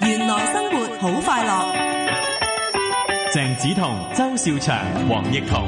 原來生活好快樂。 鄭子彤、周兆祥、黃奕彤，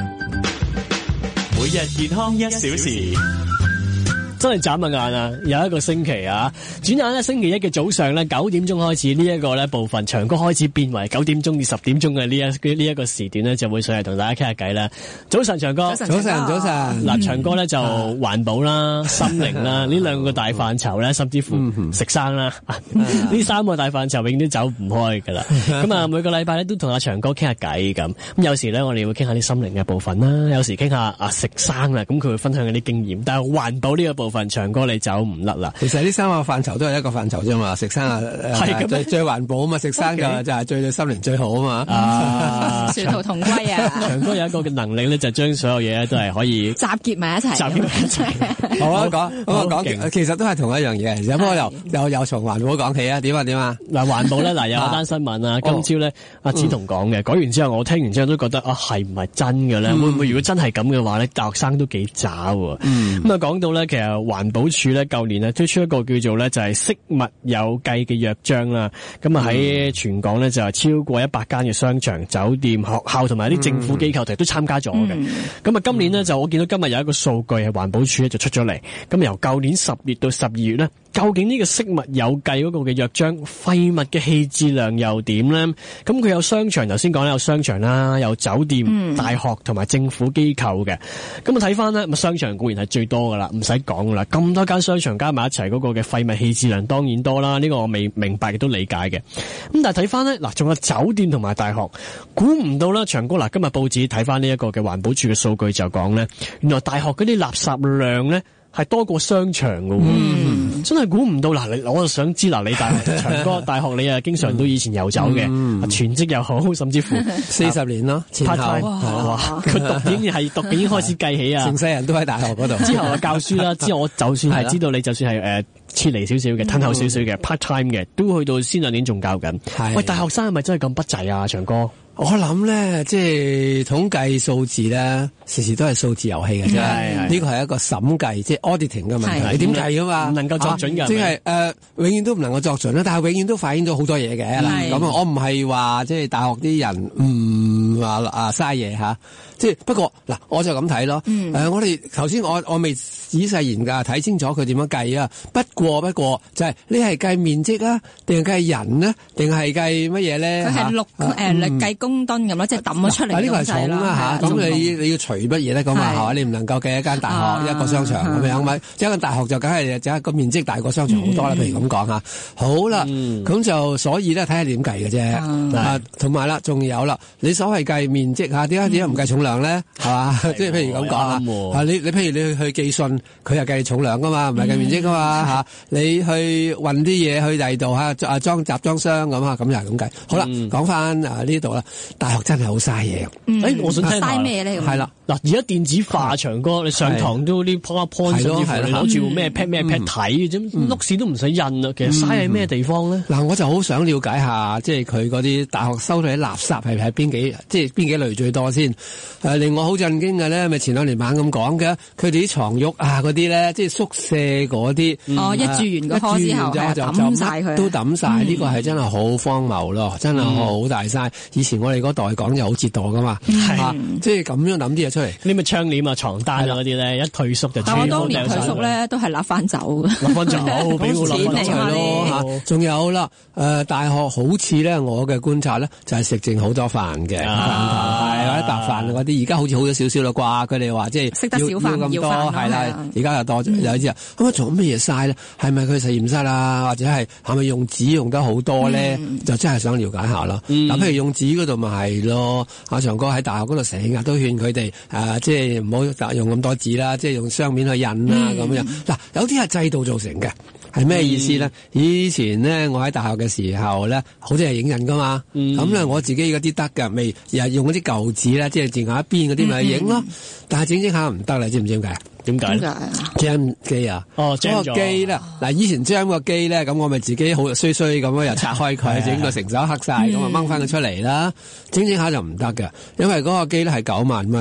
每日健康1小時。 真係眨下眼啊！有一個星期啊，轉眼咧星期一嘅早上咧9點鐘開始，呢一個咧部分長歌開始變為9點鐘至10點鐘嘅呢一個時段咧，就會上嚟同大家傾下偈啦。早晨，長歌。 早晨。 嗱，長歌咧就環保啦、心靈啦呢兩個大範疇咧，甚至乎食生啦，呢三個大範疇永遠都走唔開噶啦。咁啊，每個禮拜咧都同阿長哥傾下偈咁。咁有時咧我哋會傾下啲心靈嘅部分啦，有時傾下食生啦，咁佢會分享嗰啲經驗。但係環保呢個部分，長歌你走唔甩啦。 其實呢三個範疇都係一個範疇啫嘛，食生係最環保啊嘛，食生就係對心靈最好啊嘛。 殊途同歸啊！ 長歌有一個嘅能力咧，就將所有嘢咧都係可以集結埋一齊。 好啊，講，其實都係同一樣嘢。咁我又從環保講起啊？點啊？ 嗱，環保咧，有一單新聞啊，今朝咧阿子彤講嘅，講完之後我聽完之後都覺得係唔係真嘅咧？會唔會如果真係咁嘅話咧，大學生都幾渣喎？咁啊講到咧，其實環保署咧舊年推出一個叫做咧就係惜物有計嘅約章啦。咁啊喺全港咧就係超過100間嘅商場、酒店、學校同埋啲政府機構其實都參加咗嘅。咁啊今年咧就我見到今日有一個數據係環保署咧就出咗嚟。咁由舊年10月到12月咧，究竟呢個惜物有計嗰個嘅約章廢物嘅棄置量又點咧？咁佢有商場，頭先講咧有商場啦，有酒店、大學同埋政府機構嘅。咁啊睇翻咧，商場固然係最多噶啦，唔使講噶啦。咁多間商場加埋一齊嗰個嘅廢物棄置量當然多啦，呢個我未明白亦都理解嘅。咁但係睇翻咧，嗱仲有酒店同埋大學，估唔到啦，長哥嗱今日報紙睇翻呢一個嘅環保署嘅數據就講咧，原來大學嗰啲垃圾量咧係多過商場㗎喎，真係估唔到嗱！我就想知嗱，你長哥大學你啊，經常都以前遊走嘅，全職又好，甚至乎 40年咯，前後哇！佢讀已經開始計起啊， 成世人都喺大學嗰度。 之後啊教書啦，之後我就算係知道你，就算係撤離少少嘅，褪後少少嘅 part time 嘅，都去到先2年仲教緊。喂，大學生係咪真係咁不濟啊？長哥？ 我諗咧，即係統計數字咧，時時都係數字遊戲嘅啫。呢個係一個審計，即係 auditing 嘅問題。你點計噶嘛？唔能夠作準㗎。 即係永遠都唔能夠作準啦。但係永遠都反映咗好多嘢嘅。咁我唔係話即係大學啲人唔話嘥嘢吓。即係不過嗱，我就咁睇咯。我哋頭先我未仔細研究睇清楚佢點樣計啊。不過就係你係計面積啊，定係計人呢？定係計乜嘢咧？ 佢係計公噸咁咯，即係抌咗出嚟。 呢個係重啦嚇，咁你要除乜嘢咧？咁啊係嘛？你唔能夠計一間大學一個商場咁樣咪？一間大學就梗係就係個面積大過商場好多啦。譬如咁講嚇，好啦，咁就所以咧睇下點計嘅啫。同埋啦，仲有啦，你所謂計面積嚇，點解唔計重量咧？係嘛？即係譬如咁講嚇，你譬如你去寄信，佢係計重量噶嘛，唔係計面積噶嘛嚇。你去運啲嘢去第二度嚇，裝集裝箱咁嚇，咁又係咁計。好啦，講翻呢度啦。大學真係好嘥嘢， 我想聽嘥咩咧？ 係啦， 嗱，而家電子化長哥，你上堂都啲 PowerPoint，甚至乎你攞住咩 pad 咩 pad 睇嘅啫，碌屎都唔使印啦。其實嘥喺咩地方咧？ 嗱，我就好想了解下，即係佢嗰啲大學收到啲垃圾係喺邊幾類最多先。令我好震驚嘅咧，咪前2年猛咁講嘅，佢哋啲床褥啊嗰啲咧，即係宿舍嗰啲， 一住完個課之後就抌晒佢， 都抌晒。呢個係真係好荒謬咯，真係好大嘥。以前我哋嗰代講就好折墮噶嘛，即係咁樣諗啲嘢出嚟。 呢咪窗簾啊、床單啊嗰啲咧，一退縮就。 但我當年退縮咧，都係揦翻走嘅。 揦翻走，俾我揦翻走咯。仲有啦，大學好似咧，我嘅觀察咧，就係食剩好多飯嘅，飯堂係或者白飯嗰啲。而家好似好咗少少啦啩，佢哋話即係識得少飯咁多，係啦，而家又多咗有啲人咁啊，做乜嘢嘥咧？係咪佢實驗室啊，或者係咪用紙用得好多咧？就真係想了解下咯。嗱，譬如用紙嗰度咪係咯，阿長哥喺大學嗰度成日都勸佢哋即係唔好用咁多紙啦，即係用雙面去印啦咁樣。嗱，有啲係制度造成嘅。係咩意思咧？以前咧，我喺大學嘅時候咧，好似係影印噶嘛。咁咧，我自己嗰啲得㗎，未又用嗰啲舊紙咧，即係剩下一邊嗰啲咪影咯。但係整下唔得啦，知唔知點解？ 點解咧 ？jam 機啊！嗰個機咧，嗱，以前 jam 個機咧，咁我咪自己好衰衰咁樣又拆開佢，整到成手黑晒，咁啊掹翻佢出嚟啦。整下就唔得㗎，因為嗰個機咧係9萬蚊嘅。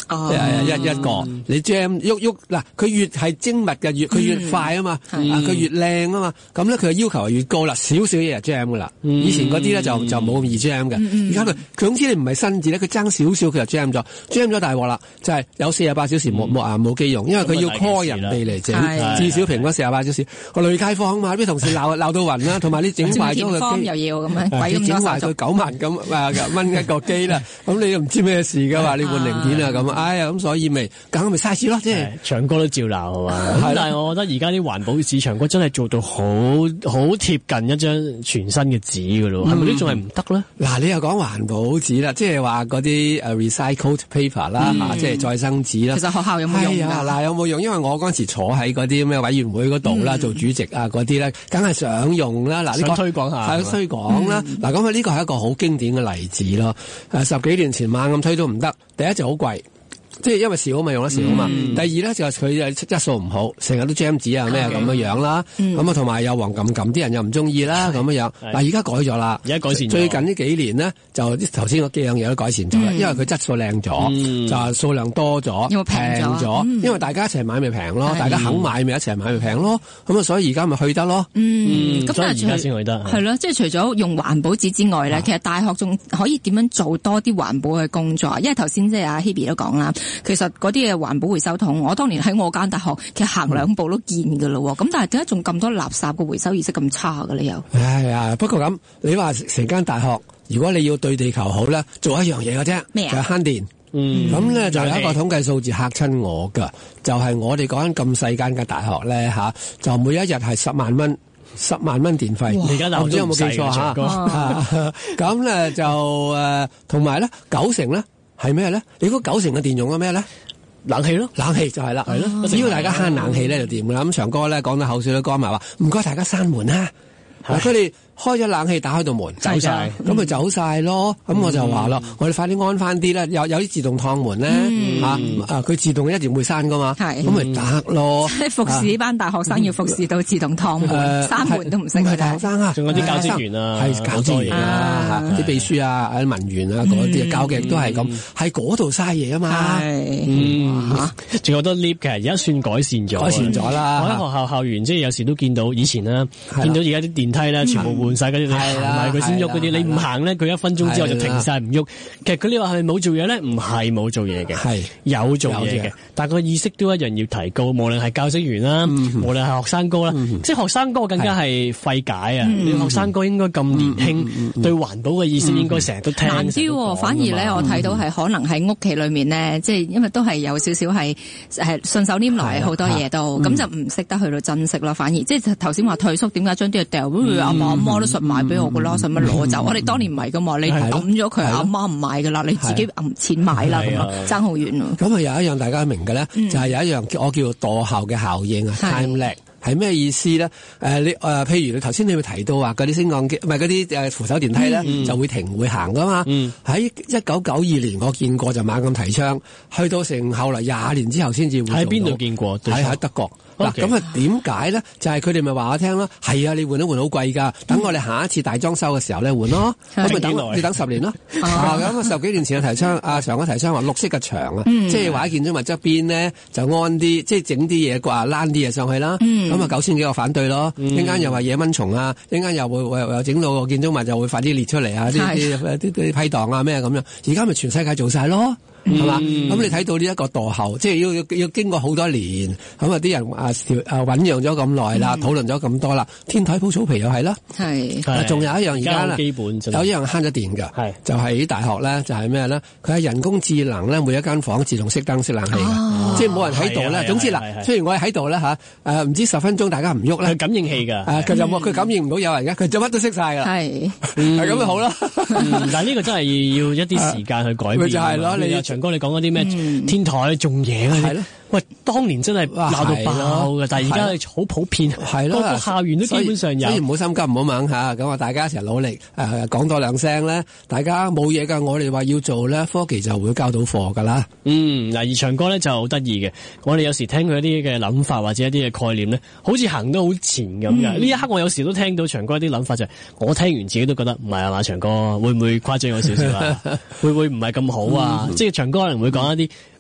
一個你 jam 喐嗱，佢越係精密嘅佢越快啊嘛，佢越靚啊嘛，咁咧佢嘅要求係越高啦，少少嘢就 jam 噶啦。以前嗰啲咧就冇咁易 jam 嘅，而家佢總之你唔係新字咧，佢爭少少佢就 jam 咗大鑊啦，就係有48小時冇機用，因為佢要 call 人哋嚟整，至少平均48小時。個女街坊嘛，啲同事鬧到暈啦，同埋你整壞咗個機又要咁樣，鬼咁整壞佢9萬咁蚊一個機啦，咁你又唔知咩事噶嘛，你換零件啊咁，哎呀咁所以咪嘥錢咯，即係長哥都照鬧係嘛，但係我覺得而家啲環保紙長哥真係做到好貼近一張全新嘅紙噶咯，係咪呢仲係唔得咧？嗱，你又講環保紙啦，即係話嗰啲recycled paper 啦，即係再生紙啦。 其實學校有冇用㗎？ 嗱，有冇用？因為我嗰陣時坐喺嗰啲咩委員會嗰度啦，做主席啊嗰啲咧，梗係想用啦。嗱，呢個推廣下， 係推廣啦。嗱，咁呢個係一個好經典嘅例子咯。10幾年前猛咁推都唔得，第一就好貴。即係因為少嘛，用得少嘛。第二咧就係佢質素唔好，成日都 jam 紙啊咩咁樣啦。咁啊同埋有黃撳，啲人又唔中意啦咁樣。嗱，而家改咗啦， 而家改善咗。 最近呢幾年呢，就頭先嗰幾樣嘢都改善咗啦，因為佢質素靚咗，就數量多咗，平咗。因為大家一齊買咪平咯，大家肯買咪一齊買咪平咯。咁啊，所以而家咪去得咯。 咁所以而家先去得。 係咯，即係除咗用環保紙之外咧，其實大學仲可以點樣做多啲環保嘅工作？因為頭先即係阿 Hebe 都講啦。其實嗰啲嘅環保回收桶，我當年喺我間大學，其實行2步都見噶咯。咁但係點解仲咁多垃圾嘅回收意識咁差嘅咧？又哎呀，不過咁你話成間大學，如果你要對地球好咧，做一樣嘢嘅啫， 咩啊？ 就係慳電。咁咧就有一個統計數字嚇親我噶，就係我哋講緊咁細間嘅大學咧吓，就每一日係10萬蚊電費。我唔知有冇記錯吓。咁咧就同埋咧90%咧。係咩咧？你估90%嘅電用咗咩咧？冷氣咯，冷氣就係啦，係咯。只要大家慳冷氣咧就掂噶啦。咁長哥咧講到口水都乾埋，話唔該大家閂門啦。佢哋開咗冷氣，打開道門，走晒，咁咪走晒咯。咁我就話咯，我哋快啲安翻啲啦。有啲自動趟門咧，佢自動一定會閂噶嘛，咁咪得咯。 即係服侍呢班大學生要服侍到自動趟門，閂門都唔識。唔係大學生啊， 仲有啲教職員啊， 係教職員啊，啲秘書啊，啲文員啊，嗰啲教嘅都係咁，喺嗰度嘥嘢啊嘛。 仲有好多 lift 嘅，而家算改善咗啦。我喺學校校園即係有時都見到以前啦，見到而家啲電梯咧全部換晒嗰啲，行埋佢先喐嗰啲，你唔行咧，佢1分鐘之後就停晒唔喐。其實佢呢話係咪冇做嘢咧？唔係冇做嘢嘅，係有做嘢嘅。但係個意識都一樣要提高，無論係教職員啦，無論係學生哥啦，即係學生哥更加係費解啊！你學生哥應該咁年輕，對環保嘅意識應該成日都聽。 難啲，反而咧我睇到係可能喺屋企裏面咧，即係因為都係有少少係順手拈來好多嘢都，咁就唔識得去到珍惜咯。反而即係頭先話退縮，點解將啲嘢掉？阿媽都實買俾我噶啦，使乜攞走？我哋當年唔係噶嘛，你抌咗佢，阿媽唔買噶啦，你自己揞錢買啦，咁啊爭好遠喎。 咁啊有一樣大家明嘅咧，就係有一樣我叫做墮後嘅效應啊 ，time lag。係咩意思咧？譬如你頭先你會提到話嗰啲升降機，唔係嗰啲扶手電梯咧，就會停會行噶嘛。喺1992年我見過就猛咁提倡，去到成後來20年之後先至會做到。喺邊度見過？喺德國。嗱咁啊點解咧？就係佢哋咪話我聽咯，係啊，你換一換好貴㗎，等我哋下一次大裝修嘅時候咧換咯，咁咪你等10年咯。咁啊10幾年前嘅提倡，常哥提倡話綠色嘅牆啊，即係話喺建築物側邊咧就安啲，即係整啲嘢掛躝啲嘢上去啦。咁啊9000幾個反對咯，一陣間又話野蚊蟲啊，一陣間又會又整到個建築物就會快啲裂出嚟啊，啲批盪啊咩咁樣，而家咪全世界做晒咯。係嘛？咁你睇到呢一個墮後，即係要經過好多年，咁啊啲人醞釀咗咁耐啦，討論咗咁多啦，天台鋪草皮又係啦，係，仲有一樣而家咧，有一樣慳咗電㗎，就係啲大學咧，就係咩咧？佢係人工智能咧，每一間房自動熄燈熄冷氣，即係冇人喺度咧。總之嗱，雖然我喺度咧嚇，唔知10分鐘大家唔喐咧， 感應器㗎， 佢感應唔到有人嘅，佢做乜都熄晒㗎，係咁就好啦。 但係呢個真係要一啲時間去改變。咪就係咯，你長哥你講嗰啲咩天台種嘢嗰啲，喂，當年真係鬧到爆嘅，但係而家係好普遍，係咯，個校園都基本上有。所以唔好心急，唔好猛嚇，咁啊大家一齊努力，講多2聲咧，大家冇嘢㗎，我哋話要做咧，科技就會交到貨㗎啦。嗱，而長哥咧就好得意嘅，我哋有時聽佢一啲嘅諗法或者一啲嘅概念咧，好似行得好前咁嘅。呢一刻我有時都聽到長哥一啲諗法就係，我聽完自己都覺得唔係啊嘛，長哥會唔會誇張咗少少啊？會唔會唔係咁好啊？即係長哥可能會講一啲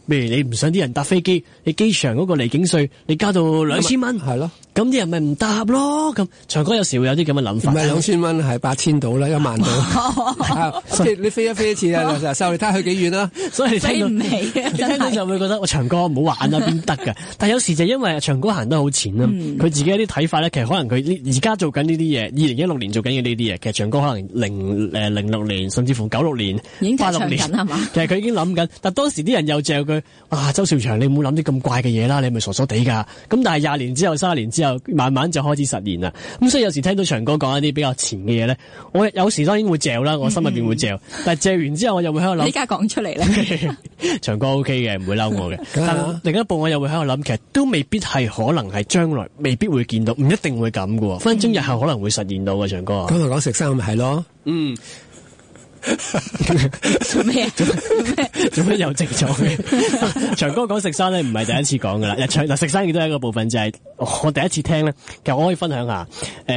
譬如你唔想啲人搭飛機，你機場嗰個離境稅你加到2000蚊， 係咯， 咁啲人咪唔搭咯。咁長哥有時會有啲咁嘅諗法。 唔係2000蚊，係8000到啦，1萬到。即係你飛一次啊，收你睇下去幾遠啦。 所以你聽到飛唔起啊你聽到就會覺得我長哥唔好玩啦，邊得㗎？但有時就因為長哥行得好前啦，佢自己有啲睇法咧，其實可能佢而家做緊呢啲嘢，2016年做緊嘅呢啲嘢，其實長哥可能06年甚至乎96年已經 86年緊係嘛？ 其實佢已經諗緊，但當時啲人又嚼佢，周兆祥你唔好諗啲咁怪嘅嘢啦，你係咪傻傻地㗎？咁但係20年之後、30年之後，慢慢就開始實現啦。咁所以有時聽到長哥講一啲比較前嘅嘢咧，我有時當然會嚼啦，我心入邊會嚼，但係嚼完之後我又會喺度諗， 你而家講出嚟咧， 長哥 OK 嘅，唔會嬲我嘅。但另一步我又會喺度諗，其實都未必係可能係將來未必會見到，唔一定會咁嘅喎，分分鐘日後可能會實現到嘅，長哥。 咁咪講食生咪係咯。 做咩啊？ 做咩又直咗嘅？長哥講食生咧，唔係第一次講噶啦。嗱，食生亦都係一個部分，就係我第一次聽咧。其實我可以分享下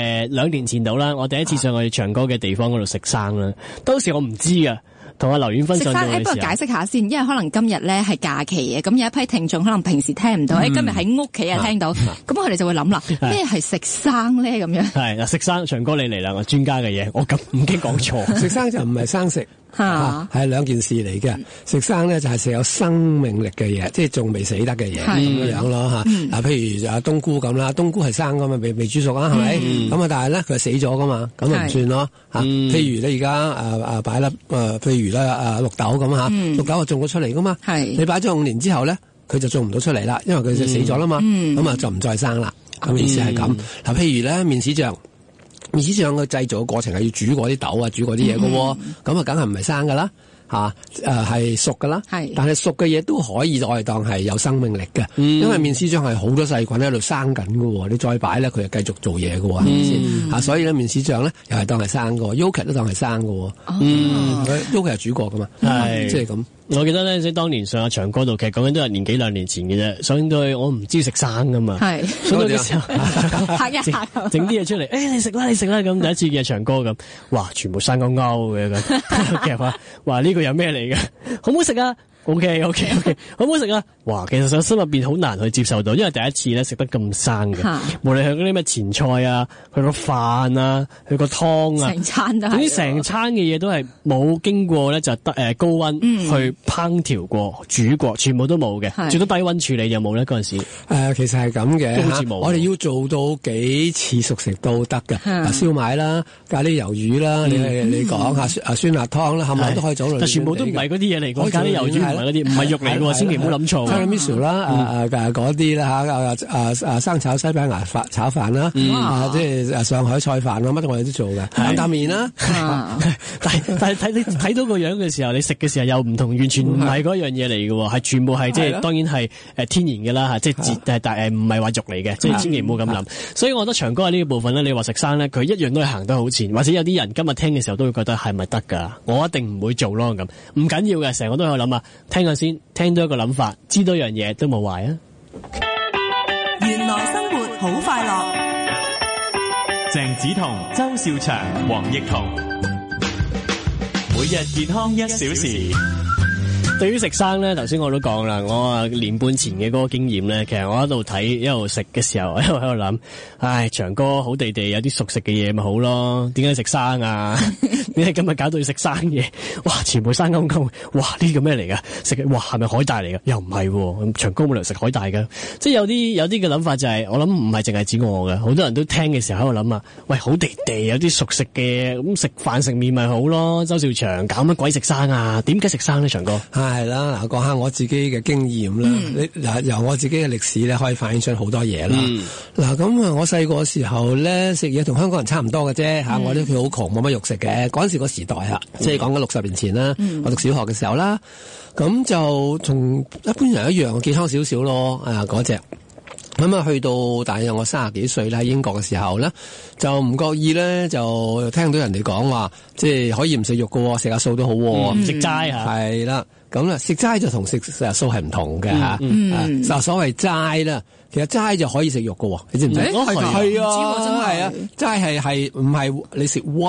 ，2年前度啦，我第一次上去長哥嘅地方嗰度食生啦。當時我唔知噶。同阿劉婉芬上到嘅時候， 不過解釋下先，因為可能今日咧係假期嘅，咁有一批聽眾可能平時聽唔到，今日喺屋企啊聽到，咁佢哋就會諗啦，咩係食生咧咁樣？係嗱，食生，長哥你嚟啦，我專家嘅嘢，我咁唔驚講錯。 食生就唔係生食。係兩件事嚟嘅。食生咧就係食有生命力嘅嘢，即係仲未死得嘅嘢咁樣咯吓。嗱，譬如冬菇咁啦，冬菇係生噶嘛，未煮熟啊，係咪？咁啊，但係咧佢係死咗噶嘛，咁啊唔算咯吓。譬如你而家擺粒譬如咧綠豆咁吓，綠豆係種咗出嚟噶嘛，你擺咗5年之後咧，佢就種唔到出嚟啦，因為佢就死咗啦嘛，咁啊就唔再生啦。咁意思係咁。嗱，譬如咧麵豉醬。麵豉醬嘅製造嘅過程係要煮過啲豆啊，煮過啲嘢嘅喎，咁啊梗係唔係生噶啦，係熟噶啦，但係熟嘅嘢都可以我哋當係有生命力嘅，因為麵豉醬係好多細菌喺度生緊嘅喎，你再擺咧佢就繼續做嘢嘅喎，係咪先？所以咧麵豉醬咧又係當係生嘅喎，yogurt 都當係生嘅喎，yogurt 係煮過噶嘛，即係咁。 我記得咧，即係當年上阿長哥度，其實講緊都係年幾2年前嘅啫。上到去我唔知食生噶嘛，上到嘅時候嚇一嚇， 整啲嘢出嚟，你食啦，你食啦咁。第一次見阿長哥咁，哇，全部生勾勾嘅咁，其實話呢個有咩嚟嘅？好唔好食啊？OK，好唔好食啊？哇，其實上心入邊好難去接受到，因為第一次咧食得咁生嘅，無論係嗰啲咩前菜啊，佢個飯啊，佢個湯啊， 成餐都係， 總之成餐嘅嘢都係冇經過咧就高溫去烹調過、煮過，全部都冇嘅，最多低溫處理有冇咧嗰陣時？ 其實係咁嘅， 都好似冇。 我哋要做到幾次熟食都得嘅，燒賣啦、咖喱魷魚啦，你講下酸辣湯啦，係咪都可以做到？ 但全部都唔係嗰啲嘢嚟嘅，咖喱魷魚唔係嗰啲，唔係肉嚟嘅，千祈唔好諗錯。 Tiramisu 啦，嗰啲啦生炒西班牙炒飯啦，即係上海菜飯啦，乜我哋都做嘅，擔擔麵啦。但係你睇到個樣嘅時候，你食嘅時候又唔同，完全唔係嗰樣嘢嚟嘅喎，係全部係即係當然係天然嘅啦，即係但唔係話肉嚟嘅，即係千祈唔好咁諗。所以我覺得長哥喺呢個部分咧，你話食生咧，佢一樣都係行得好前，或者有啲人今日聽嘅時候都會覺得係咪得㗎？我一定唔會做咯咁，唔緊要嘅，成個都有諗啊，聽下先，聽到一個諗法，知道一樣嘢都冇壞啊！ 原來生活好快樂。 鄭子彤、周兆祥、黃奕彤，每日健康1小時。 對於食生咧，頭先我都講啦，我年半前嘅嗰個經驗咧，其實我喺度睇一路食嘅時候，一路喺度諗，唉，長哥好地地有啲熟食嘅嘢咪好咯，點解食生啊？點解今日搞到要食生嘢？哇，全部生勾勾，哇，呢個咩嚟噶？食哇係咪海帶嚟噶？又唔係，長哥冇理由食海帶噶。即係有啲嘅諗法就係，我諗唔係淨係指我嘅，好多人都聽嘅時候喺度諗啊，喂，好地地有啲熟食嘅，咁食飯食麵咪好咯。周兆祥搞乜鬼食生啊？點解食生咧，長哥？ 係啦，嗱，講下我自己嘅經驗啦。由我自己嘅歷史咧，可以反映出好多嘢啦。嗱，咁啊，我細個時候咧食嘢同香港人差唔多嘅啫嚇，我哋佢好窮，冇乜肉食嘅。嗰陣時個時代啊，即係講緊60年前啦，我讀小學嘅時候啦，咁就同一般人一樣，健康少少咯。嗰隻。咁啊，去到大約我30幾歲啦，喺英國嘅時候咧，就唔覺意咧，就聽到人哋講話，即係可以唔食肉嘅，食下素都好， 食齋嚇。 係啦，咁啦，食齋就同食素係唔同嘅嚇。嗱，所謂齋啦，其實齋就可以食肉嘅，你知唔知？係啊，真係啊，齋係唔係你食 what？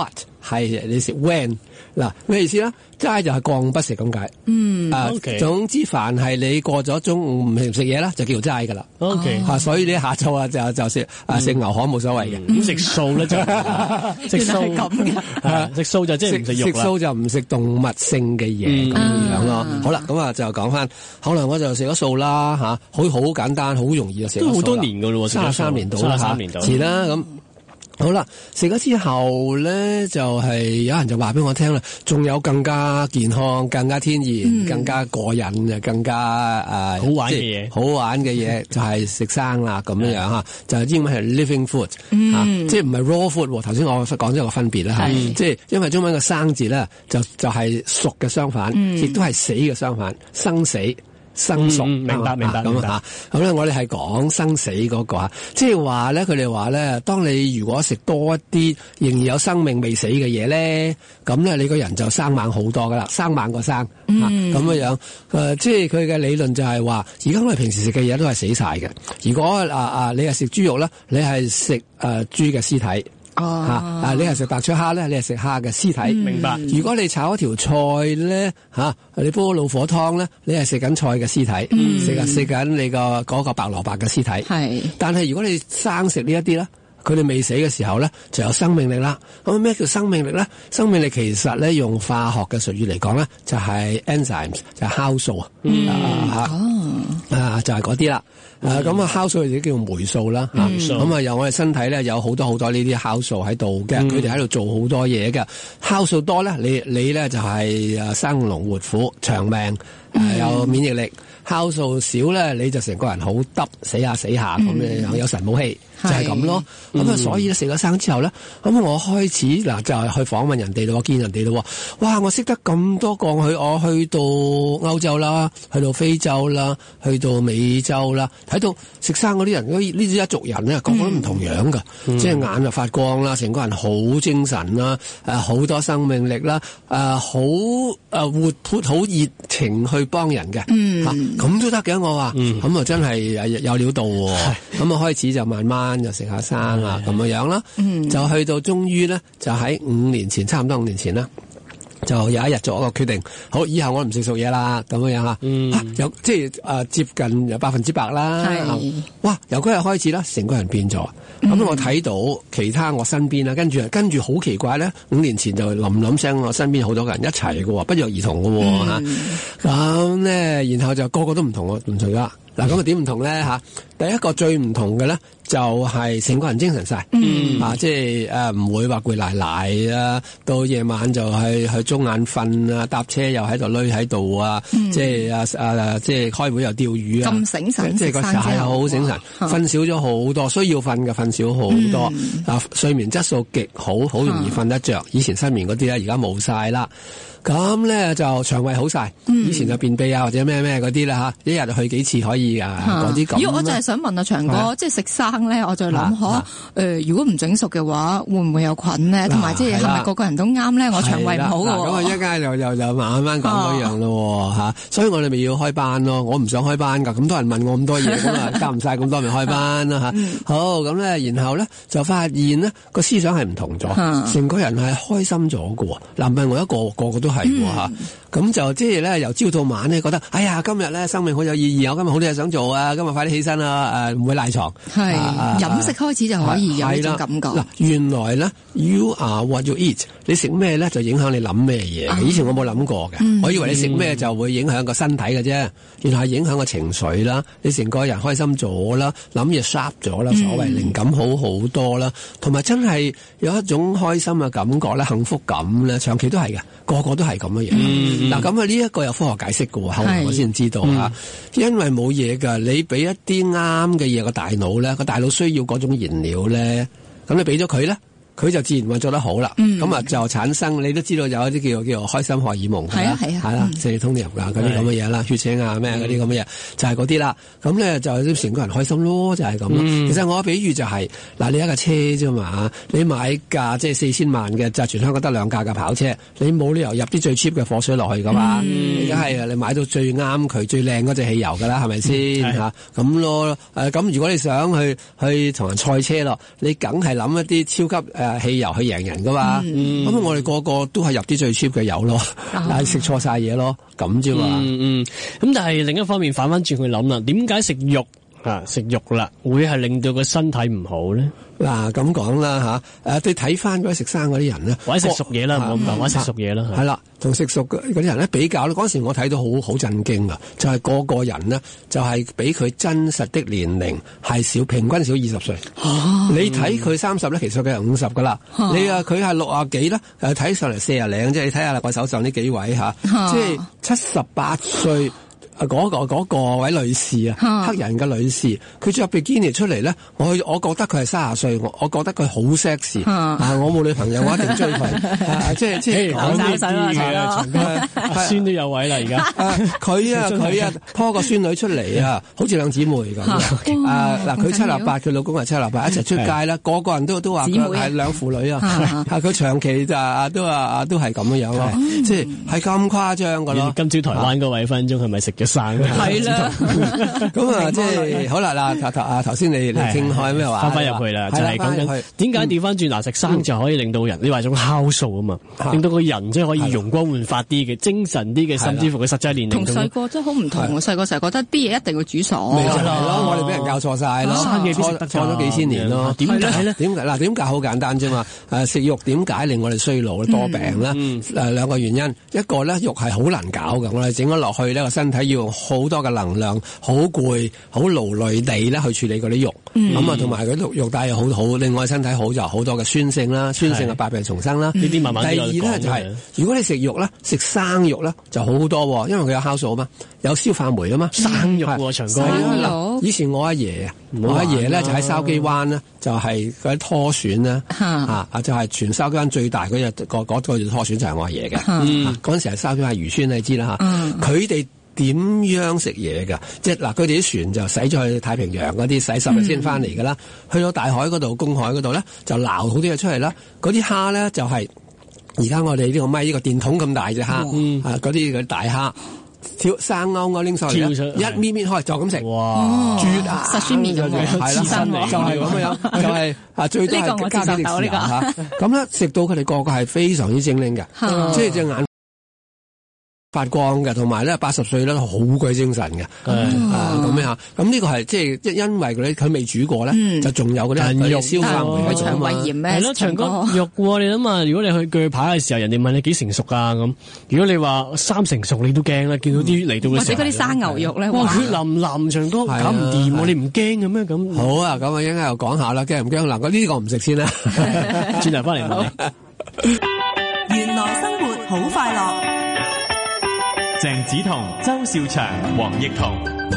係你食 when 嗱咩意思咧？齋就係降不食咁解。 OK 總之凡係你過咗中午唔食嘢啦，就叫做齋噶啦。 OK， 所以你下晝啊就食牛河冇所謂嘅。 咁食素咧就食素原來係咁嘅。 食素就即係唔食肉啦。 食素就唔食動物性嘅嘢咁樣咯。好啦，咁啊就講翻，後來我就食咗素啦嚇，好簡單，好容易就食咗素啦。 都好多年噶咯喎 ，33年到啦嚇，遲啦咁。好啦，食咗之後咧，就係有人就話俾我聽啦，仲有更加健康、更加天然、更加過癮嘅、更加好玩嘅嘢， 好玩嘅嘢就係食生啦咁樣嚇，就係英文係 living food 嚇，即係唔係 raw food。頭先我講咗個分別啦嚇，即係因為中文嘅生字咧就係熟嘅相反，亦都係死嘅相反，生死。生熟， 明白咁啊，咁咧我哋係講生死嗰個啊，即係話咧，佢哋話咧，當你如果食多一啲仍然有生命未死嘅嘢咧，咁咧你個人就生猛好多噶啦，生猛過生，咁樣樣，即係佢嘅理論就係話，而家我哋平時食嘅嘢都係死晒嘅。如果你係食豬肉咧，你係食豬嘅屍體。你係食白灼蝦咧，你係食蝦嘅屍體。 明白。 如果你炒一條菜咧，你煲老火湯咧，你係食緊菜嘅屍體，食緊你嗰個白蘿蔔嘅屍體。係。但係如果你生食呢一啲咧，佢哋未死嘅時候咧，就有生命力啦。咁咩叫生命力咧？生命力其實咧用化學嘅術語嚟講咧，就係 enzymes，就係酵素就係嗰啲啦。咁酵素亦叫酶素啦。咁啊，由我哋身體咧有好多呢啲酵素喺度嘅，佢哋喺度做好多嘢嘅。酵素多咧，你咧就係生龍活虎、長命，有免疫力。酵素少咧，你就成個人好耷，死下咁樣，有神冇氣，就係咁咯。咁所以咧食咗生之後咧，咁我開始嗱就係去訪問人哋咯，見人哋咯。哇！我識得咁多個我去到歐洲啦，去到非洲啦，去到美洲啦，睇到食生嗰啲人，呢啲一族人咧，個個都唔同樣噶，即係眼就發光啦，成個人好精神啦，好多生命力啦，好活潑、好熱情去幫人嘅。咁都得嘅，我話，咁啊真係有料到喎。咁啊開始就慢慢就食下生啊咁樣啦，就去到終於咧，就喺差唔多5年前啦，就有一日做一個決定，好，以後我唔食熟嘢啦，咁樣嚇，有即係接近有100%啦。哇！由嗰日開始啦，成個人變咗。咁我睇到其他我身邊啦，跟住好奇怪咧，5年前就冧聲，我身邊好多個人一齊嘅喎，不約而同嘅喎嚇。咁咧，然後就個個都唔同啦。嗱，咁點唔同咧嚇？第一個最唔同嘅咧，就係成個人精神晒，即係唔會話攰賴賴啊，到夜晚就去中眼瞓啊，搭車又喺度匿喺度啊，即係即係開會又釣魚啊， 咁醒神， 即係個時候係好醒神，瞓少咗好多，需要瞓嘅瞓少好多，睡眠質素極好，好容易瞓得着。以前失眠嗰啲咧，而家冇晒啦。咁咧就腸胃好晒，以前就便秘啊或者咩嗰啲啦嚇，一日去幾次可以嗰啲咁。 我就係想問阿長哥，即係食生咧，我就諗如果唔整熟嘅話，會唔會有菌咧？同埋即係係咪個個人都啱咧？我腸胃唔好嘅喎。咁啊，一間又慢慢講嗰樣咯嚇，所以我哋咪要開班咯。我唔想開班㗎，咁多人問我咁多嘢，咁啊答唔晒咁多咪開班啦嚇。好，咁咧，然後咧就發現咧個思想係唔同咗，成個人係開心咗嘅喎。嗱，唔係我一個個都係喎嚇，咁就即係咧由朝到晚咧覺得，哎呀今日咧生命好有意義，我今日好多嘢想做啊，今日快啲起身啦，唔會賴床。係飲食開始就可以有呢種感覺。嗱，原來咧 you are what you eat， 你食咩咧就影響你諗咩嘢。以前我冇諗過嘅，我以為你食咩就會影響個身體嘅啫，原來係影響個情緒啦，你成個人開心咗啦，諗嘢 sharp 咗啦，所謂靈感好多啦，同埋真係有一種開心嘅感覺咧，幸福感咧，長期都係嘅。個個都係咁嘅嘢。嗱，咁呢一個有科學解釋嘅喎，後來我先知道嚇。因為冇嘢㗎，你俾一啲啱嘅嘢個大腦咧，個大腦需要嗰種燃料咧，咁你俾咗佢咧，佢就自然運作得好啦。咁啊就產生，你都知道有一啲叫開心荷爾蒙係啦，社通入㗎嗰啲咁嘅嘢啦，血清啊咩嗰啲咁嘅嘢，就係嗰啲啦。咁咧就成個人開心咯，就係咁咯。其實我嘅比喻就係嗱，你一架車啫嘛，你買架即係4000萬嘅，就全香港得2架嘅跑車，你冇理由入啲最 cheap 嘅火水落去㗎嘛。而家係你買到最啱佢最靚嗰隻汽油㗎啦，係咪先嚇？咁咯咁如果你想去同人賽車咯，你梗係諗一啲超級汽油去贏人噶嘛。咁我哋個個都係入啲最 cheap 嘅油咯，但係食錯晒嘢咯，咁啫嘛。 咁但係另一方面反翻轉去諗啦，點解食肉啦會係令到個身體唔好咧？ 嗱咁講啦嚇，你睇翻嗰啲食生嗰啲人咧， 或者食熟嘢啦，唔好咁講，或者食熟嘢啦， 係啦，同食熟嗰啲人咧比較咧，嗰時我睇到好震驚噶，就係個人咧就係比佢真實的年齡係平均少20歲。你睇佢30咧，其實佢係50噶啦。你佢係60幾咧，睇上嚟40零，即係你睇下我手上呢幾位嚇，即係78歲。嗰個位女士啊，黑人嘅女士，佢着比基尼出嚟咧，我覺得佢係30歲，我覺得佢好 sexy。我冇女朋友，我一定追佢。即係講呢啲嘅，孫都有位啦而家。 佢拖個孫女出嚟啊，好似兩姊妹咁。嗱，佢78，佢老公係78，一齊出街啦，個人都話佢係兩父女啊。佢長期就都係咁樣咯，即係咁誇張噶咯。 今朝台灣嗰位分鐘係咪食咗生？ 係啦， 咁啊，即係好啦嗱，頭先你傾開咩話？ 翻入去啦，就係講緊點解調翻轉嗱，食生就可以令到人，你話種酵素啊嘛，令到個人即係可以容光煥發啲嘅，精神啲嘅，甚至乎佢實際年齡同細個真係好唔同。我細個成日覺得啲嘢一定要煮熟， 咪就係咯，我哋俾人教錯晒咯， 生嘢錯咗幾千年咯。點解咧？點解好簡單啫嘛？食肉點解令我哋衰老多病咧？兩個原因，一個咧肉係好難搞嘅，我哋整咗落去呢個身體要用好多嘅能量，好攰，好勞累地咧去處理嗰啲肉，咁啊同埋嗰啲肉帶又好，另外身體好就好多嘅酸性啦，酸性嘅百病重生啦。 呢啲慢慢。 第二咧就係，如果你食肉咧，食生肉咧就好多，因為佢有酵素啊嘛，有消化酶啊嘛。 生肉長哥， 以前我阿爺咧就喺筲箕灣咧，就係嗰啲拖船咧，就係全筲箕灣最大嗰隻嗰個拖船就係我阿爺嘅。嗰陣時係筲箕灣漁村你知啦嚇，佢哋點樣食嘢㗎？即係嗱，佢哋啲船就駛咗去太平洋嗰啲，洗10日先翻嚟㗎啦。去到大海嗰度、公海嗰度咧，就撈好啲嘢出嚟啦。嗰啲蝦咧就係而家我哋呢個咪呢個電筒咁大隻蝦，嗰啲大蝦。生勾勾拎上嚟，一搣開就咁食，哇！絕啊！ 實酸麵咁係啦，就係咁樣，就係最多係加啲歷史嚇。咁咧食到佢哋個個係非常之精靈嘅，即係隻眼發光嘅，同埋咧80歲咧好鬼精神嘅，咁樣。咁呢個係即係因為佢未煮過咧，就仲有嗰啲肉消化酶喺度啊嘛。腸胃炎咩？ 係咯，長哥肉喎，你諗下，如果你去鋸扒嘅時候，人哋問你幾成熟啊咁，如果你話3成熟，你都驚啦。見到啲嚟到嘅時候，或者嗰啲生牛肉咧， 哇，血淋淋，長哥搞唔掂喎，你唔驚嘅咩咁？ 好啊，咁啊，一陣間又講下啦，驚唔驚？嗱，呢個唔食先啦， 轉頭翻嚟問你。 原來生活好快樂。 鄭子彤、周兆祥、黃奕彤，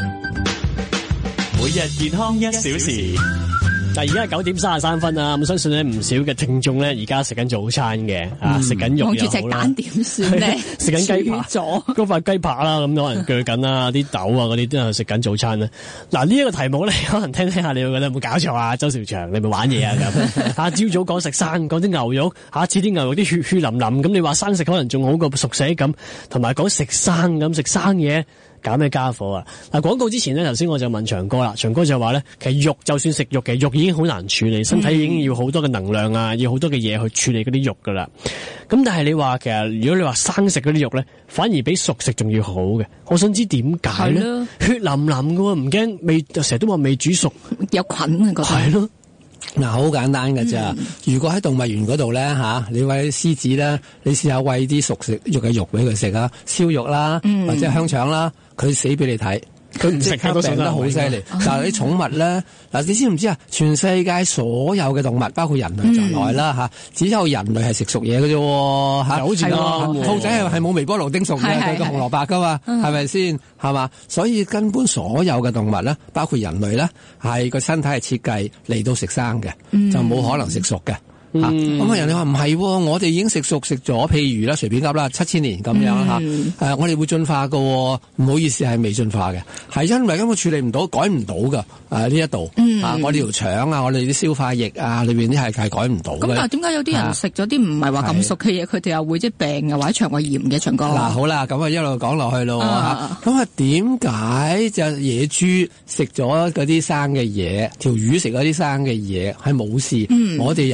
每日健康1小時。 嗱，而家係9點33分啊！咁相信咧唔少嘅聽眾咧，而家食緊早餐嘅，食緊肉又好啦。望住隻蛋點算咧？食緊雞扒，嗰塊雞扒啦，咁可能鋸緊啦，啲豆啊嗰啲都係食緊早餐啦。嗱，呢一個題目咧，可能聽下你會覺得有冇搞錯啊？周兆祥，你咪玩嘢啊咁？朝早講食生，講啲牛肉，下次啲牛肉啲血淋淋，咁你話生食可能仲好過熟食咁，同埋講食生咁食生嘢。搞咩家伙啊！嗱，廣告之前咧，頭先我就問長哥啦，長哥就話咧，其實肉就算食肉嘅肉已經好難處理，身體已經要好多嘅能量啊，要好多嘅嘢去處理嗰啲肉噶啦。咁但係你話其實如果你話生食嗰啲肉咧，反而比熟食仲要好嘅。我想知點解咧？血淋淋嘅喎，唔驚未？成日都話未煮熟， 有菌啊，覺得係咯。嗱，好簡單㗎咋。如果喺動物園嗰度咧你餵獅子咧，你試下餵啲熟食肉嘅肉俾佢食啊，燒肉啦，或者香腸啦，佢死俾你睇。佢唔食都病得好犀利。但係啲寵物咧，嗱，你知唔知啊？全世界所有嘅動物，包括人類在內啦只有人類係食熟嘢嘅啫嚇。好似兔仔係冇微波爐叮熟嘅，佢個紅蘿蔔噶嘛，係咪先？係嘛？所以根本所有嘅動物咧，包括人類咧，係個身體係設計嚟到食生嘅，就冇可能食熟嘅。咁人哋話唔係，我哋已經食熟食咗，譬如啦，隨便噏啦，7000年咁樣我哋會進化㗎，唔好意思係未進化嘅，係因為根本處理唔到，改唔到㗎。呢一度我哋條腸啊，我哋啲消化液啊，裏邊啲係改唔到。咁但係點解有啲人食咗啲唔係話咁熟嘅嘢，佢哋又會即係病啊，或者腸胃炎嘅長哥？ 嗱，好啦，咁一路講落去咯咁點解隻野豬食咗嗰啲生嘅嘢，條魚食嗰啲生嘅嘢係冇事，我哋有事㗎？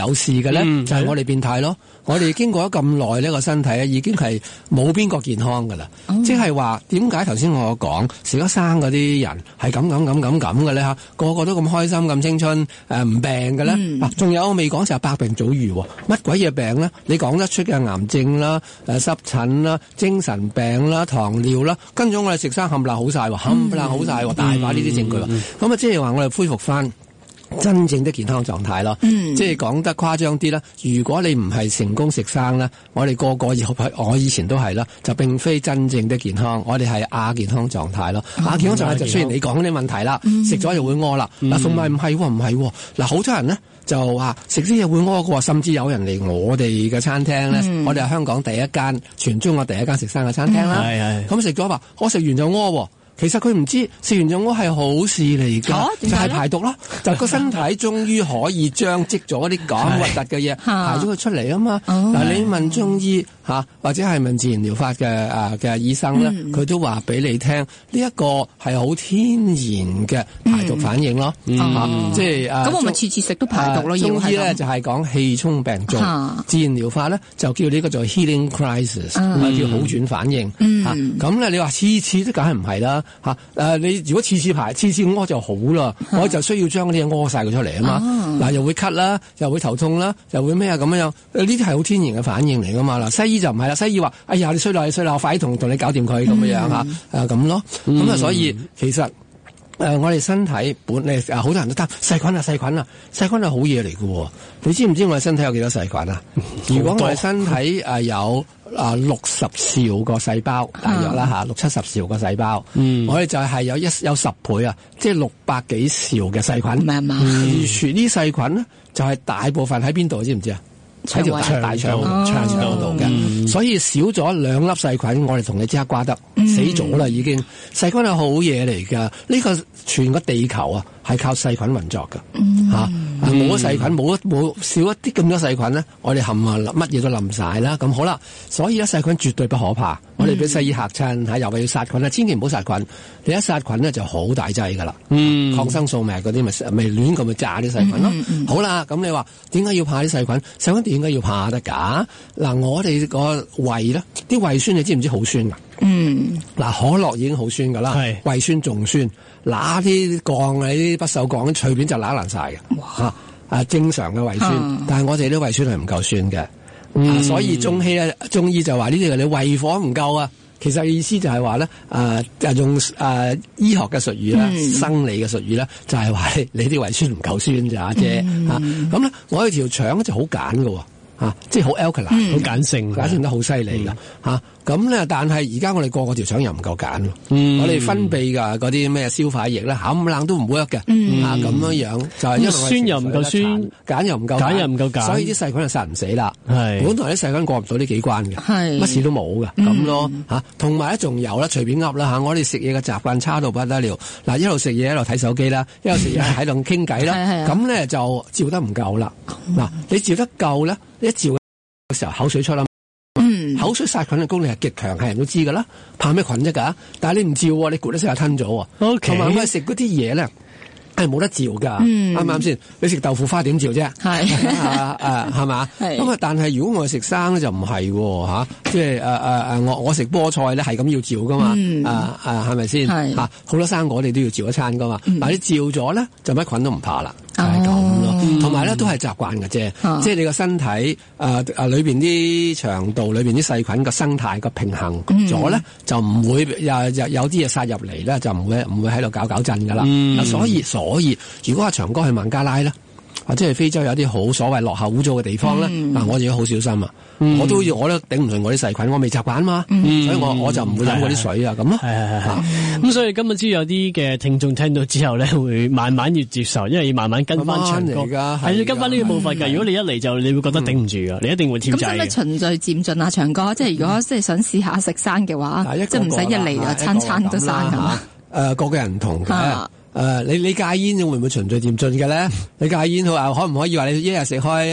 嘅咧，就係我哋變態咯。我哋經過咗咁耐呢個身體咧，已經係冇邊個健康噶啦。即係話點解頭先我講食咗生嗰啲人係咁嘅咧嚇？個個都咁開心咁青春唔病嘅咧。嗱，仲有我未講就係百病早愈喎。乜鬼嘢病咧？你講得出嘅癌症啦、濕疹啦、精神病啦、糖尿啦，跟住我哋食生冚唪唥好晒喎，冚唪唥好晒喎，大把呢啲證據喎。咁啊，即係話我哋恢復翻真正的健康狀態咯，即係講得誇張啲啦。如果你唔係成功食生咧，我哋個我以前都係啦，就並非真正的健康，我哋係亞健康狀態咯。亞健康狀態就雖然你講啲問題啦，食咗就會屙啦。嗱，同埋唔係喎，嗱，好多人咧就話食啲嘢會屙嘅喎，甚至有人嚟我哋嘅餐廳咧，我哋係香港第一間全中國第一間食生嘅餐廳啦。咁食咗話，我食完就屙喎。其實佢唔知食完咗屙係好事嚟㗎，就係排毒咯。就個身體終於可以將積咗啲咁核突嘅嘢排咗佢出嚟啊嘛。嗱，你問中醫或者係問自然療法嘅醫生咧，佢都話俾你聽，呢一個係好天然嘅排毒反應咯。即係咁我咪次次食都排毒咯。中醫咧就係講氣沖病中，自然療法咧就叫呢個做 healing crisis，叫好轉反應。咁咧你話次次都梗係唔係啦。你如果次次屙就好啦，我就需要將嗰啲嘢屙晒佢出嚟啊嘛。嗱，又會咳啦，又會頭痛啦，又會咩咁樣？呢啲係好天然嘅反應嚟噶嘛。嗱，西醫就唔係啦，西醫話：哎呀，你衰啦，我快啲同你搞掂佢咁樣咁咯。咁所以其實我哋身體好多人都擔細菌係好嘢嚟嘅。你知唔知我哋身體有幾多細菌啊？如果我哋身體有60兆個細胞，大約啦60-70兆個細胞，我哋就係有10倍啊，即係600幾兆嘅細菌。而全啲細菌咧，就係大部分喺邊度？知唔知啊？喺條大腸度嘅，所以少咗2粒細菌，我哋同你即刻瓜得死咗啦，已經。細菌係好嘢嚟噶，呢個全個地球啊係靠細菌運作噶，冇咗細菌，冇少一啲咁多細菌咧，我哋乜嘢都冧晒啦。咁好啦，所以咧細菌絕對不可怕，我哋俾西醫嚇親又話要殺菌啦，千祈唔好殺菌，你一殺菌咧就好大劑噶啦，抗生素咪嗰啲咪亂咁咪炸啲細菌咯。好啦，咁你話點解要怕啲細菌？細菌點解要怕得㗎？嗱，我哋個胃咧，啲胃酸你知唔知好酸㗎？嗱，可樂已經好酸㗎啦，胃酸仲酸，揦啲鋼啲不鏽鋼隨便就揦爛晒嘅。正常嘅胃酸，但係我哋啲胃酸係唔夠酸嘅，所以中醫就話呢啲你胃火唔夠啊。其實意思就係話咧，用醫學嘅術語啦，生理嘅術語啦，就係話你啲胃酸唔夠酸咋啫。咁咧，我哋條腸就好鹼嘅。即係好 alkaline，好鹼性得好犀利噶咁咧，但係而家我哋個條腸又唔夠鹼，我哋分泌噶嗰啲咩消化液咧，冚唪唥都唔 work 嘅，咁樣就係因為酸又唔夠酸，鹼又唔夠鹼， 所以啲細菌就殺唔死啦。本來啲細菌過唔到呢幾關嘅，乜事都冇嘅咁咯同埋咧仲有啦，隨便噏啦我哋食嘢嘅習慣差到不得了。嗱，一路食嘢一路睇手機啦，一路食嘢喺度傾偈啦，咁咧就照得唔夠啦。嗱，你照得夠咧，一照嘅時候口水出啦。口水殺菌嘅功力係極強，係人都知噶啦，怕咩菌啫㗎？但係你唔照，你咕一聲就吞咗。同埋我哋食嗰啲嘢咧，係冇得照噶，啱唔啱先？你食豆腐花點照啫？係係嘛？咁但係如果我哋食生咧就唔係吓，即係我食菠菜咧係咁要照噶嘛？係咪先？好多生果你都要照一餐噶嘛？但係你照咗咧，就乜菌都唔怕啦。係咁咯，同埋咧都係習慣嘅啫，即係你個身體裏邊啲腸道裏邊啲細菌個生態個平衡咗咧，就唔會有啲嘢殺入嚟咧，就唔會喺度搞震噶啦。所以如果阿長哥去孟加拉咧，或者係非洲有啲好所謂落後污糟嘅地方咧，我就要好小心啊！我都頂唔順我啲細菌，我未習慣嘛，所以我就唔會飲嗰啲水啊咁咯。 咁所以今日知有啲嘅聽眾聽到之後咧，會慢慢要接受，因為要慢慢跟翻長哥，係要跟翻呢個步伐㗎。如果你一嚟就你會覺得頂唔住㗎，你一定會跳掣。咁使唔使循序漸進啊，長哥？即係如果即係想試下食生嘅話，即係唔使一嚟就餐都生係嘛？ 個個人唔同嘅。你戒煙會唔會循序漸進嘅咧？你戒煙可唔可以話你一日食開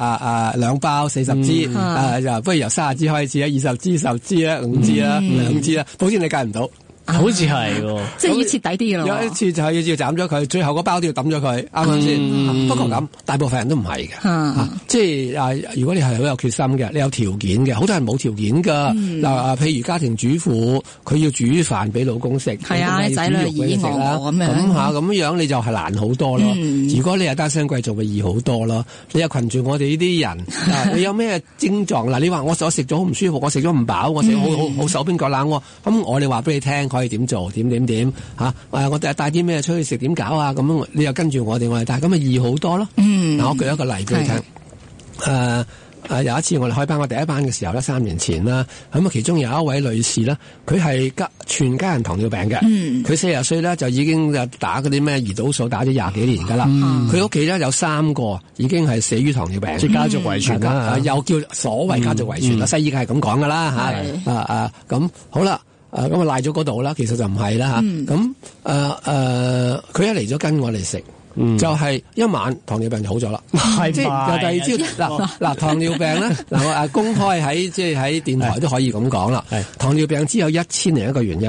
2包40支就不如由30支開始啊，20支10支啦，5支啦，2支啦，保證你戒唔到。 好似係喎， 即係要徹底啲咯。 有一次就係要斬咗佢，最後嗰包都要抌咗佢，啱唔啱先？不過咁，大部分人都唔係嘅，即係如果你係好有決心嘅，你有條件嘅，好多人冇條件噶。嗱譬如家庭主婦，佢要煮飯俾老公食， 係啊，仔女耳餓咁樣， 咁樣你就係難好多咯。如果你係單身貴族，咪易好多咯。你又群住我哋呢啲人，你有咩症狀嗱？你話我食咗好唔舒服，我食咗唔飽，我食好手邊腳冷喎。咁我哋話俾你聽，可以點做？點嚇？我哋帶啲咩出去食？點搞啊？咁你又跟住我哋帶，咁咪易好多咯。嗱，我舉一個例俾你聽。有一次我哋開班，我第一班嘅時候咧，3年前啦，咁其中有一位女士咧，佢係全家人糖尿病嘅，佢40歲咧就已經打嗰啲咩胰島素打咗20幾年噶啦，佢屋企咧有3個已經係死於糖尿病， 即係家族遺傳啦， 又叫所謂家族遺傳啦，西醫係咁講噶啦嚇，咁好啦。咁啊賴咗嗰度啦，其實就唔係啦嚇。咁佢一嚟咗跟我嚟食，就係一晚糖尿病就好咗啦。即係由第二朝嗱糖尿病咧嗱公開喺電台都可以咁講啦。糖尿病只有1001個原因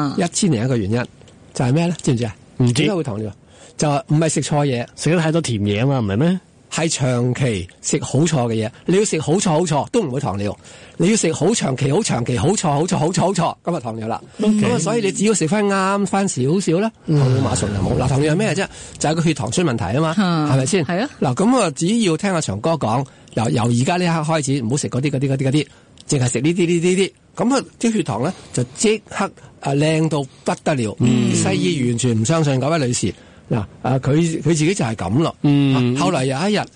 ，1001個原因就係咩咧？知唔知啊？唔知點解會糖尿？就唔係食錯嘢， 食得太多甜嘢啊嘛，唔係咩？ 係長期食好錯嘅嘢，你要食好錯都唔會糖尿，你要食好長期好錯，咁啊糖尿啦。咁所以你只要食翻啱翻少少啦，糖尿馬上就冇。嗱，糖尿係咩啫？就係個血糖出問題啊嘛，係咪先？係啊。嗱，咁啊，只要聽阿長哥講，由而家呢刻開始，唔好食嗰啲，淨係食呢啲，咁啊啲血糖咧就即刻靚到不得了。西醫完全唔相信嗰位女士。嗱，佢自己就係咁咯。後來有一日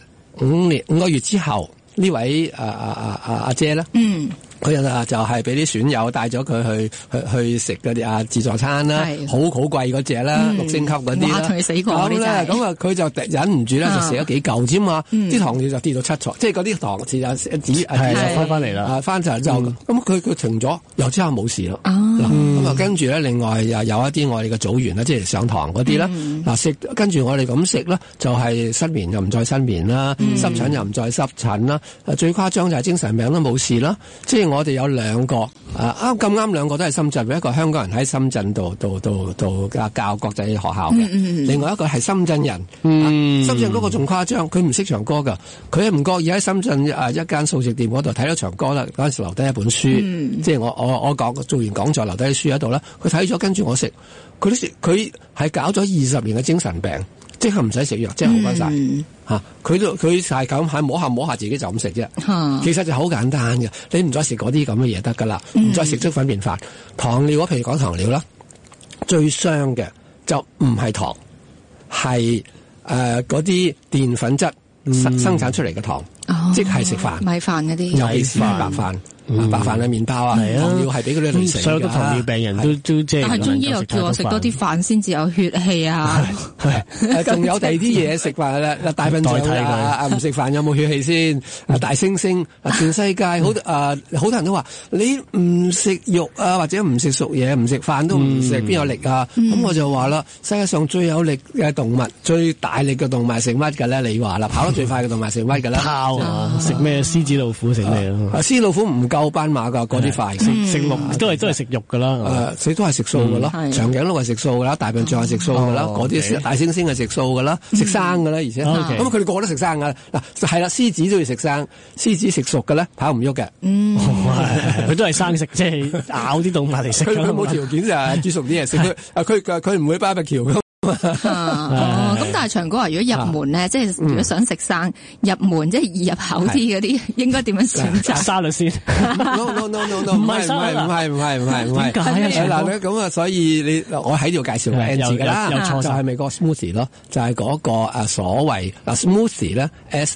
5個月之後，呢位阿姐咧，佢就係俾啲損友帶咗佢去食嗰啲自助餐啦，好貴嗰隻啦，6星級嗰啲啦。佢死過咁啊，佢就忍唔住咧，就食咗幾嚿啫嘛，啲糖尿就跌到7錯，即係嗰啲糖就翻嚟啦， 翻就咁佢停咗，又之後冇事咯。咁啊，跟住咧，另外又有一啲我哋嘅組員啦，即係上堂嗰啲啦。嗱，食跟住我哋咁食啦，就係失眠又唔再失眠啦，濕疹又唔再濕疹啦。最誇張就係精神病都冇事啦。即係我哋有2個，咁啱2個都係深圳，一個香港人喺深圳度教國際學校嘅，另外一個係深圳人。深圳嗰個仲誇張，佢唔識唱歌噶，佢唔覺意喺深圳一間素食店嗰度睇到唱歌啦，嗰陣時留低一本書，即係我做完講座留低啲書喺度啦，佢睇咗跟住我食，佢係搞咗20年嘅精神病，即係唔使食藥，即係好翻晒。佢係咁係摸下自己就咁食啫。其實就好簡單嘅，你唔再食嗰啲咁嘅嘢得噶啦，唔再食粥粉麵飯。糖尿，譬如講糖尿啦，最傷嘅就唔係糖，係嗰啲澱粉質生產出嚟嘅糖，即係食飯、 米飯嗰啲， 尤其是白飯。白飯啊、麵包啊，糖尿係俾嗰啲女食。 所有都糖尿病人都即係。 但係中醫又叫我食多啲飯先至有血氣啊。 仲有第二啲嘢食飯啦，大笨象唔食飯有冇血氣先？大猩猩，全世界好多人都話你唔食肉啊，或者唔食熟嘢，唔食飯都唔食，邊有力啊？咁我就話啦，世界上最有力嘅動物，最大力嘅動物食乜嘅咧？你話啦，跑得最快嘅動物食乜嘅咧？ 豹啊，食咩？獅子老虎食咩啊？ 獅子老虎唔夠斑馬噶，嗰啲快食肉都係食肉噶啦。 佢都係食素噶咯，長頸鹿係食素噶啦，大笨象係食素噶啦，嗰啲大猩猩係食素噶啦，食生噶啦，而且咁佢哋個個都食生噶。嗱係啦，獅子都要食生，獅子食熟嘅咧跑唔喐嘅。 佢都係生食，即係咬啲動物嚟食。 佢冇條件就煮熟啲嘢食。佢唔會 barbecue。 咁但係長哥話，如果入門咧，即係如果想食生入門，即係易入口啲嗰啲，應該點樣選擇？ 沙律先 ？No， 唔係。點解嗱咁啊，所以我喺度介紹個 N 字㗎啦，就係美國 smoothie 咯，就係嗰個所謂smoothie 咧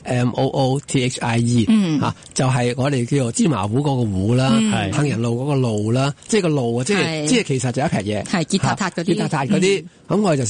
SMOOTHIE 就係我哋叫做芝麻糊嗰個糊啦，杏仁露嗰個露啦，即係個露啊，即係其實就一撇嘢， 係結塔塔嗰啲， 咁我哋就食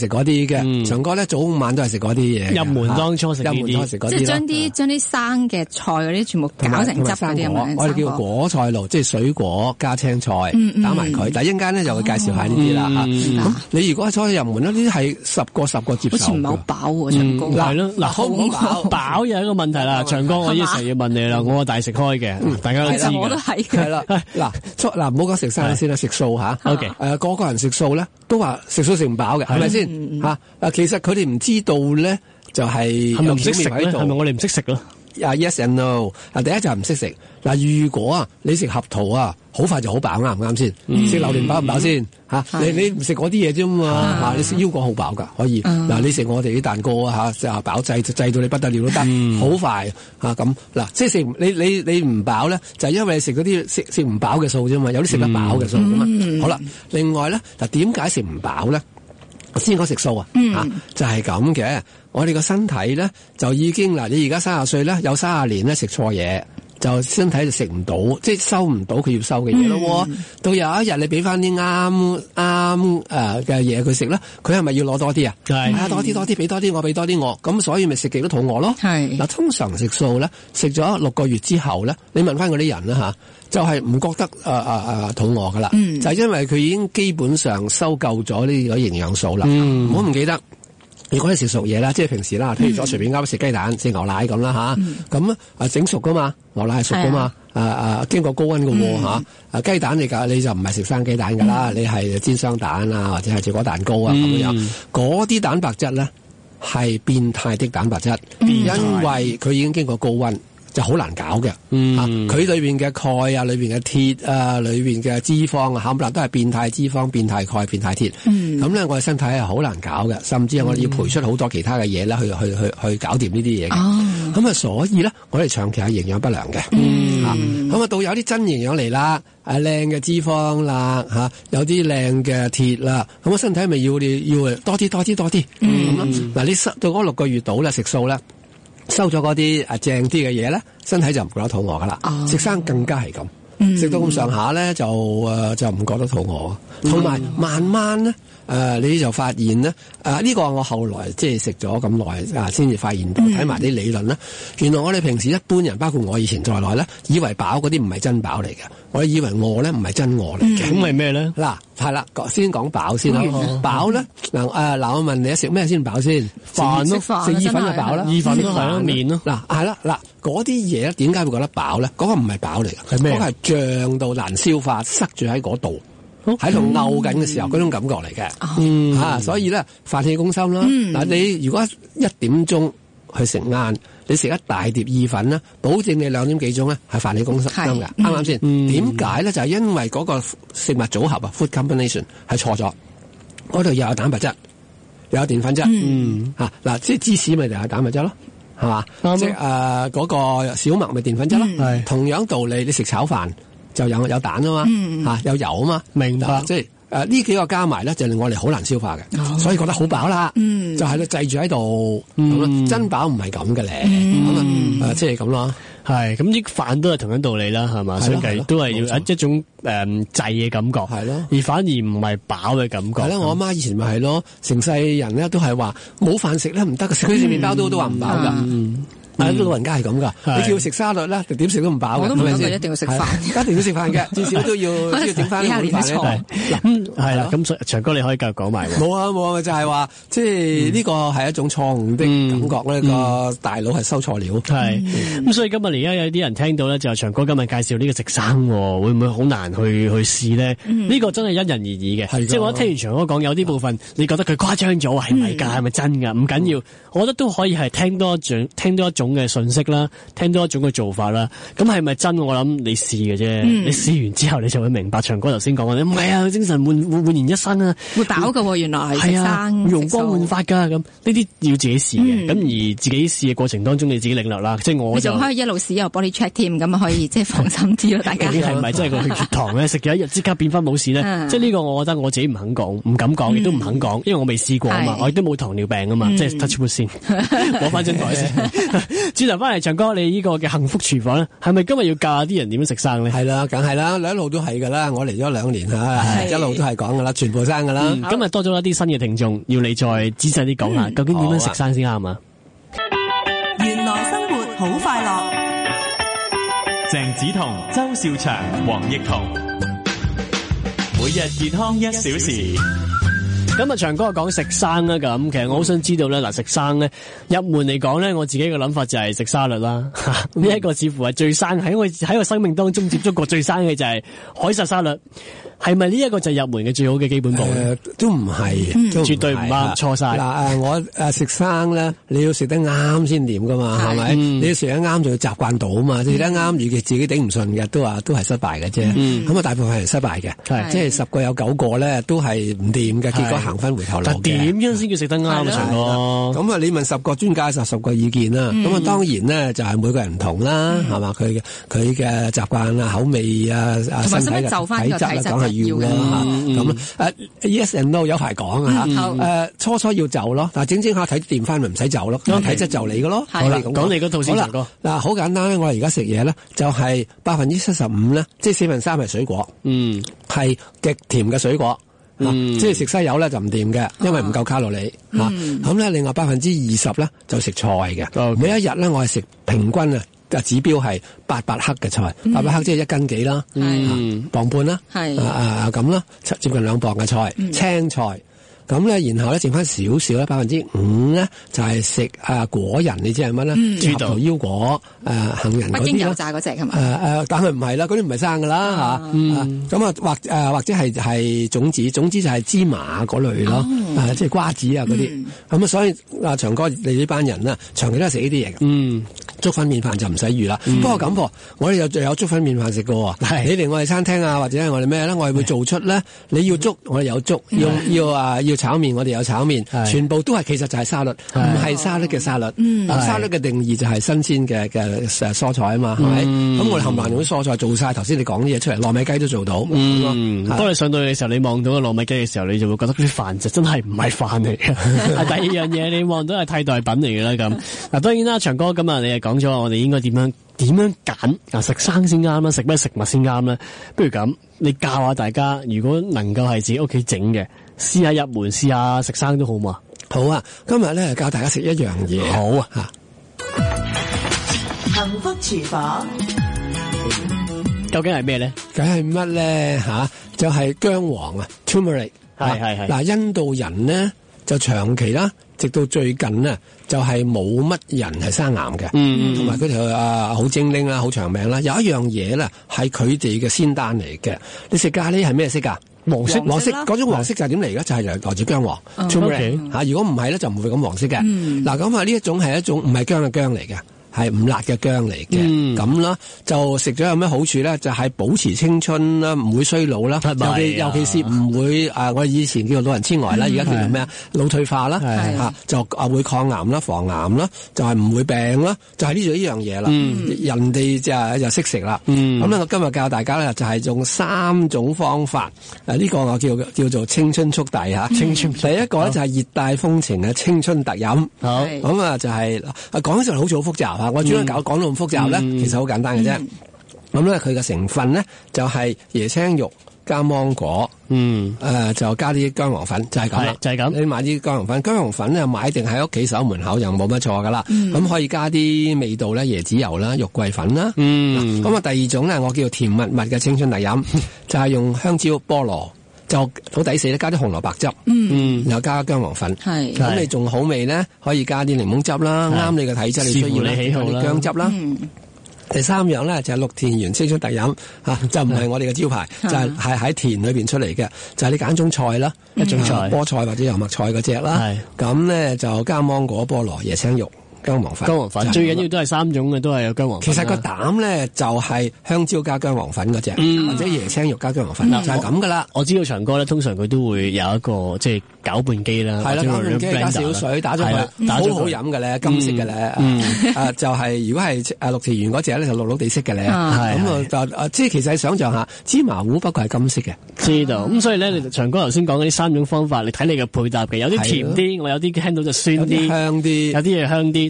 食嗰啲嘅，長哥咧早晚都係食嗰啲嘢。 入門當初食呢啲， 入門當初食嗰啲， 即係將啲生嘅菜嗰啲全部搞成汁嗰啲咁樣。 我哋叫果菜露，即係水果加青菜打埋佢。但係一陣間咧就會介紹下呢啲啦嚇。咁你如果初入門咧，呢啲係十個接受。 好似唔係好飽喎，長哥。 係咯，嗱，好唔好飽又係一個問題啦。長哥，我呢成日要問你啦，我係大食開嘅，大家都知嘅。 我都係。 係啦，嗱唔好講食生先啦，食素嚇。 OK， 個人食素咧都話食素食唔飽嘅，係咪先嚇？其實佢哋唔知道咧，就係咪唔識食咧？係咪我哋唔識食咯 ？Yes and no。第一就係唔識食。如果你食合桃好快就好飽，啱唔啱先？食榴蓮飽唔飽先嚇？你唔食嗰啲嘢啫嘛，你食腰果好飽㗎，可以。你食我哋啲蛋糕就飽滯到你不得了都得，好快咁。即係食你唔飽咧，就係因為你食嗰啲食唔飽嘅素啫嘛，有啲食得飽嘅素㗎嘛。好啦，另外咧點解食唔飽咧？先講食素就係咁嘅。我哋個身體咧就已經你而家30歲咧，有30年咧食錯嘢。就身體就食唔到，即係收唔到佢要收嘅嘢咯。到有一日你俾翻啲啱嘅嘢佢食啦，佢係咪要攞多啲啊？係多啲，俾多啲我，俾多啲我，咁所以咪食極都肚餓咯。係通常食素咧，食咗6個月之後咧，你問翻嗰啲人啦就係唔覺得肚餓噶啦，就係因為佢已經基本上收夠咗呢個營養素啦。唔好唔記得。如果你食熟嘢啦，即係平時啦，譬如咗隨便啱食雞蛋、食牛奶咁啦咁整熟噶嘛，牛奶係熟噶嘛，經過高溫噶雞蛋你就唔係食生雞蛋噶啦，你係煎雙蛋啊，或者係食果蛋糕啊咁樣，嗰啲蛋白質咧係變態的蛋白質，因為佢已經經過高溫。就好難搞嘅，佢裏邊嘅鈣啊、裏邊嘅鐵啊、裏邊嘅脂肪啊，冚唪唥都係變態脂肪、變態鈣、變態鐵。咁咧，我哋身體係好難搞嘅，甚至係我哋要培出好多其他嘅嘢咧，去搞掂呢啲嘢嘅。咁所以咧，我哋長期係營養不良嘅。咁到有啲真營養嚟啦，靚嘅脂肪啦，有啲靚嘅鐵啦，咁我身體咪要多啲。嗱，你到嗰6個月到啦，食素咧。收咗嗰啲正啲嘅嘢咧，身體就唔覺得肚餓噶啦。食生更加係咁，食到咁上下咧就唔覺得肚餓。同埋慢慢咧，你就發現咧，呢個我後來即係食咗咁耐先至發現到，睇埋啲理論啦。原來我哋平時一般人，包括我以前在內咧，以為飽嗰啲唔係真飽嚟嘅，我哋以為餓咧唔係真餓嚟嘅。 咁係咩咧？ 嗱，係啦，先講飽先啦。飽咧嗱，我問你食咩先飽先？ 飯咯， 食意粉就飽啦， 意粉都係咯，麵咯。 嗱，係啦，嗰啲嘢咧點解會覺得飽咧？嗰個唔係飽嚟嘅，係咩？嗰個係脹到難消化，塞住喺嗰度。喺度漚緊嘅時候，嗰種感覺嚟嘅，所以咧飯氣攻心啦。嗱，你如果1點鐘去食晏，你食一大碟意粉啦，保證你2點幾鐘咧係飯氣攻心㗎，啱唔啱先？點解咧？就係因為嗰個食物組合food combination 係錯咗，嗰度又有蛋白質，又有澱粉質，嗱，即係芝士咪就係蛋白質咯，係嘛？即係嗰個小麥咪澱粉質咯，同樣道理，你食炒飯。就有蛋啊嘛，有油啊嘛，明白？即係呢幾個加埋咧，就令我哋好難消化嘅，所以覺得好飽啦。就係咧滯住喺度，真飽唔係咁嘅咧，即係咁咯。係咁啲飯都係同樣道理啦，係嘛？相繼都係要一種滯嘅感覺，係咯，而反而唔係飽嘅感覺。係咯，我阿媽以前咪係咯，成世人咧都係話冇飯食咧唔得嘅，食麵包都話唔飽噶。老人家係咁噶，你叫佢食沙律咧，點食都唔飽嘅。我都唔覺得一定要食飯，一定要食飯嘅，至少都要整翻啲飯咧。係啦，咁長哥你可以繼續講埋。冇啊，就係話，即係呢個係一種錯誤的感覺咧，個大腦係收錯料。係咁，所以今日而家有啲人聽到咧，就係長哥今日介紹呢個食生，會唔會好難去試咧？呢個真係因人而異嘅。即係我聽完長哥講，有啲部分你覺得佢誇張咗，係咪㗎？係咪真㗎？唔緊要，我覺得都可以係聽多一種嘅信息啦，聽多一種嘅做法啦，咁係咪真？我諗你試嘅啫，你試完之後你就會明白。長哥頭先講嘅，唔係啊，精神煥然一新啊，會飽噶喎，原來係啊，容光煥發噶，咁呢啲要自己試嘅，咁而自己試嘅過程當中，你自己領略啦。即係我就可以一路試又 body check 添，咁可以即係放心啲咯，大家。究竟係咪真係個血糖咧？食咗一日即刻變翻冇事咧？即係呢個我覺得我自己唔肯講，唔敢講，亦都唔肯講，因為我未試過啊嘛，我亦都冇糖尿病啊嘛，即係 touch wood 先，攞翻張台先。 轉頭翻嚟，長哥，你呢個嘅幸福廚房咧，係咪今日要教下啲人點樣食生咧？ 係啦，梗係啦，一路都係噶啦。我嚟咗2年吓，一路都係講噶啦，全部生噶啦。 今日多咗一啲新嘅聽眾，要你再仔細啲講下，究竟點樣食生先啱啊？ 原來生活好快樂。 鄭子彤、周兆祥、黃奕彤，每日健康1小時。 咁啊，長哥講食生啦，咁其實我好想知道咧，嗱食生咧入門嚟講咧，我自己嘅諗法就係食沙律啦。呢一個似乎係最生，喺我生命當中接觸過最生嘅就係海撒沙律。係咪呢一個就係入門嘅最好嘅基本步？ 都唔係， 絕對唔啱，錯晒。 嗱我食生咧，你要食得啱先掂噶嘛，係咪？你要食得啱就要習慣到啊嘛，食得啱如果自己頂唔順嘅，都係失敗嘅啫。咁啊，大部分係失敗嘅，即係10個有9個咧都係唔掂嘅，結果行翻回頭路嘅。 點樣先叫食得啱啊？長哥， 咁啊，你問10個專家10個意見啦。咁啊，當然咧就係每個人唔同啦，係嘛？佢嘅習慣啊、口味啊、身體嘅體質啊，講係要啦。咁yes and no 有排講啊。初要就咯，但係整下睇掂翻咪唔使就咯，體質就你嘅咯。 好啦，講你嗰套先，長哥。 嗱，好簡單咧，我哋而家食嘢咧就係75%咧，即係3%係水果，係極甜嘅水果。即係食西柚咧就唔掂嘅，因為唔夠卡路里吓。咁咧，另外20%咧就食菜嘅。每一日咧，我係食平均指標係800克嘅菜，800克即係1斤幾啦，磅半啦，咁啦，接近2磅嘅菜，青菜。咁咧，然後咧剩翻少少咧5%咧就係食果仁，你知係乜咧？合桃腰果、杏仁嗰啲啦。 北京油炸嗰隻係嘛？ 但係唔係啦，嗰啲唔係生噶啦吓。咁或者係種子就係芝麻嗰類咯，即係瓜子啊嗰啲。咁所以長哥你呢班人啦，長期都係食呢啲嘢嘅。粥粉麵飯就唔使預啦。不過咁噃，我哋又有粥粉麵飯食嘅喎。你嚟我哋餐廳啊，或者係我哋咩咧？我哋會做出咧。你要粥，我哋有粥；要炒麵，我哋有炒麵，全部都係其實就係沙律，唔係沙律嘅沙律。沙律嘅定義就係新鮮嘅蔬菜啊嘛，係咪？咁我哋冚唪唥用啲蔬菜做晒頭先你講啲嘢出嚟，糯米雞都做到。 當你上到去嘅時候，你望到個糯米雞嘅時候，你就會覺得啲飯就真係唔係飯嚟嘅。第二樣嘢，你望到係替代品嚟嘅啦咁。嗱，當然啦，長哥今日你係講咗我哋應該點樣揀食生先啱啦，食咩食物先啱咧？不如咁，你教下大家，如果能夠係自己屋企整嘅，試下入門，試下食生都好嘛？ 好啊！今日咧教大家食一樣嘢。好啊！ 幸福廚房究竟係咩咧？ 梗係乜咧？就係薑黃啊 ，turmeric。係。嗱，印度人呢，就長期啦，直到最近呢，就係冇乜人係生癌嘅。同埋佢哋好精靈啦，好長命啦。有一樣嘢咧係佢哋嘅仙丹嚟嘅。你食咖喱係咩色㗎？黃色嗰種黃色就係點嚟嘅？就係來自薑黃 turmeric。如果唔係咧，就唔會咁黃色嘅。嗱，咁呢一種係一種唔係薑嘅薑嚟嘅。係唔辣嘅薑嚟嘅，咁啦就食咗有咩好處咧？就係保持青春啦，唔會衰老啦，尤其是唔會我哋以前叫做老人痴呆啦，而家叫做咩啊？腦退化啦，就會抗癌啦、防癌啦，就係唔會病啦，就係呢樣嘢啦。人哋就識食啦。咁咧，我今日教大家咧就係用3種方法。呢個我叫做青春速遞嚇。青春第一個咧就係熱帶風情嘅青春特飲。好，咁就係講起上嚟好似好複雜。我主要講到咁複雜咧，其實好簡單嘅啫。咁咧，佢嘅成分咧就係椰青肉加芒果，就加啲薑黃粉，就係咁啦。就係咁。你買啲薑黃粉咧買定喺屋企守門口就冇乜錯噶啦。咁可以加啲味道咧，椰子油啦、肉桂粉啦。咁第二種咧，我叫甜蜜蜜嘅青春特飲，就係用香蕉、菠蘿。就好抵死咧，加啲紅蘿蔔汁，然後加薑黃粉，咁你仲好味咧，可以加啲檸檬汁啦，啱你嘅體質，你需要你喜好啦，薑汁啦。第3樣咧就係綠田園青春特飲，就唔係我哋嘅招牌，就係喺田裏邊出嚟嘅，就係你揀種菜啦，一種菜，菠菜或者油麥菜嗰隻啦，咁咧就加芒果、菠蘿、椰青肉。薑黃粉最緊要都係3種嘅，都係有薑黃粉。其實個膽咧就係香蕉加薑黃粉嗰隻，或者椰青肉加薑黃粉，就係咁噶啦。我知道長哥咧，通常佢都會有一個即係攪拌機啦，係啦，攪拌機加少水打咗佢，好好飲嘅咧，金色嘅咧，就係如果係綠田園嗰隻咧，就綠綠地色嘅咧，咁就即係其實係想象下芝麻糊不過係金色嘅，知道。咁所以咧，長哥頭先講嗰啲3種方法，你睇你嘅配搭嘅，有啲甜啲，我有啲聽到就酸啲，香啲，有啲嘢香啲。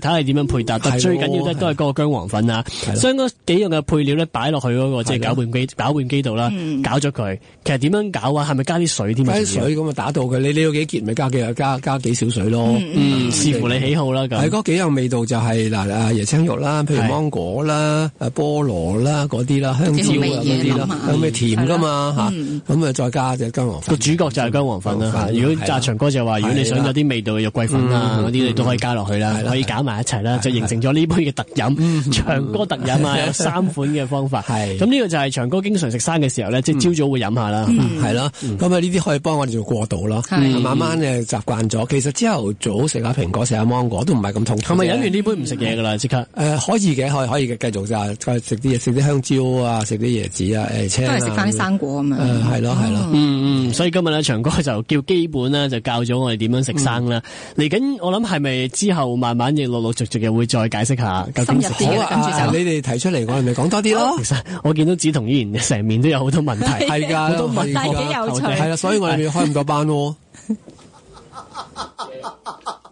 睇下點樣配搭。但最緊要咧都係嗰個薑黃粉啊，將嗰幾樣嘅配料咧擺落去嗰個即係攪拌機度啦，攪咗佢。其實點樣攪啊？係咪加啲水添？加啲水咁啊，打到佢。你要幾結咪加幾少水咯。 視乎你喜好啦。咁係嗰幾樣味道就係椰青肉啦，譬如芒果啦、菠蘿啦嗰啲啦、香蕉啊嗰啲啦，有咩甜噶嘛嚇？咁啊再加隻薑黃粉。個主角就係薑黃粉啦。如果阿長哥就話，如果你想有啲味道嘅肉桂粉啊嗰啲，你都可以加落去啦，可以攪埋一齊啦，就形成咗呢杯嘅特飲。長哥特飲啊，有3款嘅方法。咁呢個就係長哥經常食生嘅時候咧，即係朝早會飲下啦。 係咯，咁啊呢啲可以幫我哋做過渡咯。慢慢習慣咗。其實朝頭早食下蘋果，食下芒果都唔係咁痛苦。 係咪飲完呢杯唔食嘢噶啦？即刻可以嘅，可以嘅，繼續就食啲嘢，食啲香蕉啊，食啲椰子啊，青啊， 都係食翻啲生果咁樣。 係咯。 所以今日咧，長哥就叫基本啦，就教咗我哋點樣食生啦。嚟緊我諗係咪之後慢慢亦陸陸續續又會再解釋下究竟深入啲嘅，跟住就你哋提出嚟，我哋咪講多啲咯。 其實我見到梓彤依然成面都有好多問題， 係㗎， 好多問題， 但係幾有趣。 係啦，所以我哋要開咁多班喎。